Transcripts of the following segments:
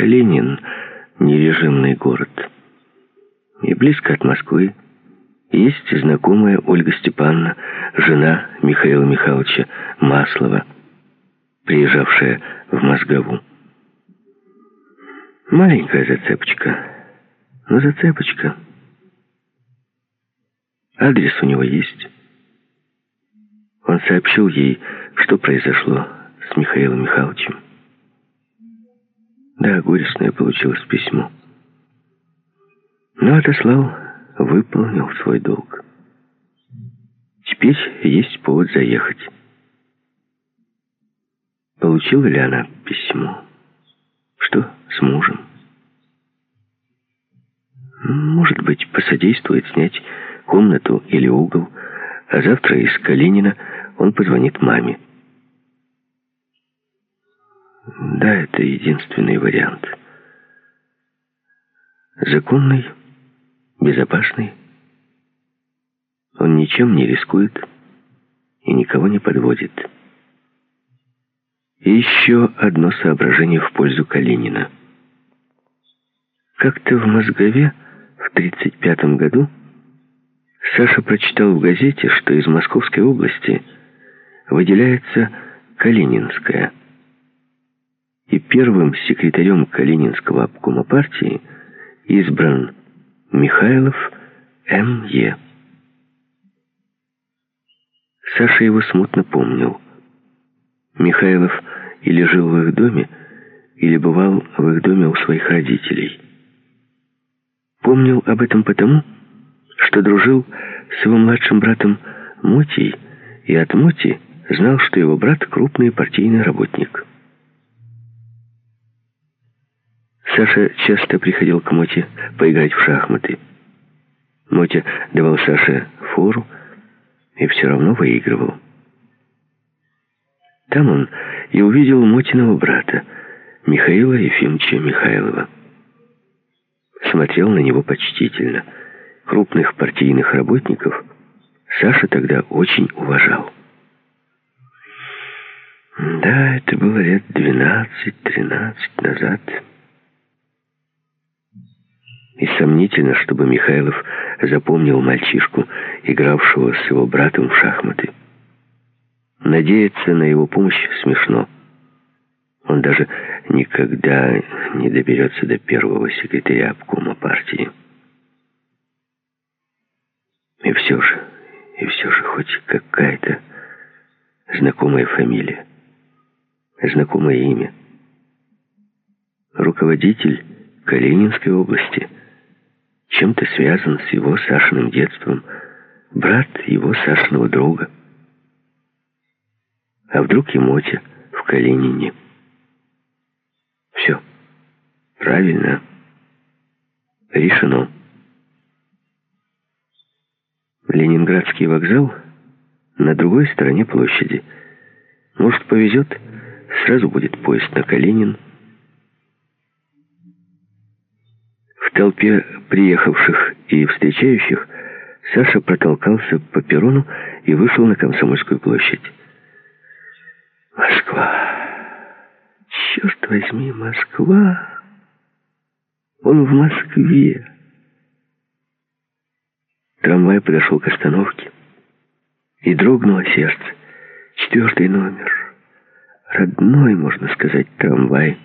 Калинин не режимный город. И близко от Москвы. Есть знакомая Ольга Степановна, жена Михаила Михайловича Маслова, приезжавшая в Мозгову. Маленькая зацепочка, но зацепочка. Адрес у него есть. Он сообщил ей, что произошло с Михаилом Михайловичем. Да, горестное получилось письмо. Но отослал, выполнил свой долг. Теперь есть повод заехать. Получила ли она письмо? Что с мужем? Может быть, посодействует снять комнату или угол, а завтра из Калинина он позвонит маме. Да, это единственный вариант. Законный, безопасный. Он ничем не рискует и никого не подводит. И еще одно соображение в пользу Калинина. Как-то в Мозгове в 1935 году Саша прочитал в газете, что из Московской области выделяется Калининская. И первым секретарем Калининского обкома партии избран Михайлов М.Е. Саша его смутно помнил. Михайлов или жил в их доме, или бывал в их доме у своих родителей. Помнил об этом потому, что дружил с его младшим братом Мотей, и от Моти знал, что его брат крупный партийный работник. Саша часто приходил к Моте поиграть в шахматы. Мотя давал Саше фору и все равно выигрывал. Там он и увидел Мотиного брата, Михаила Ефимовича Михайлова. Смотрел на него почтительно. Крупных партийных работников Саша тогда очень уважал. Да, это было лет 12-13 назад. И сомнительно, чтобы Михайлов запомнил мальчишку, игравшего с его братом в шахматы. Надеяться на его помощь смешно. Он даже никогда не доберется до первого секретаря обкома партии. И все же хоть какая-то знакомая фамилия, знакомое имя. Руководитель Калининской области чем-то связан с его Сашиным детством, брат его Сашиного друга. А вдруг и Мотя в Калинине? Все. Правильно. Решено. Ленинградский вокзал на другой стороне площади. Может, повезет, сразу будет поезд на Калинин. В толпе приехавших и встречающих Саша протолкался по перрону и вышел на Комсомольскую площадь. Москва. Черт возьми, Москва. Он в Москве. Трамвай подошел к остановке, и дрогнуло сердце. 4 номер. Родной, можно сказать, трамвай.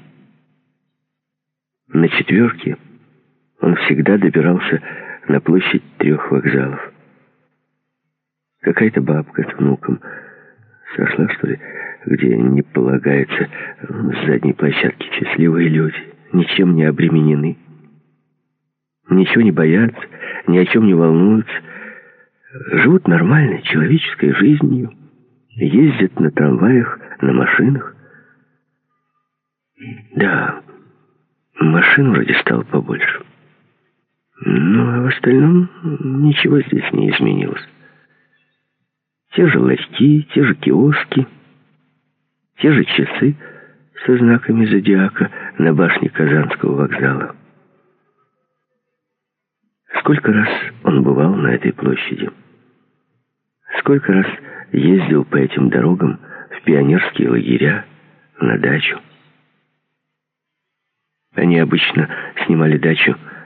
На 4 он всегда добирался на площадь 3 вокзалов. Какая-то бабка с внуком сошла, что ли, где не полагается, с задней площадки счастливые люди, ничем не обременены, ничего не боятся, ни о чем не волнуются, живут нормальной человеческой жизнью, ездят на трамваях, на машинах. Да, машин вроде стало побольше. Ну, а в остальном ничего здесь не изменилось. Те же ларьки, те же киоски, те же часы со знаками зодиака на башне Казанского вокзала. Сколько раз он бывал на этой площади? Сколько раз ездил по этим дорогам в пионерские лагеря, на дачу? Они обычно снимали дачу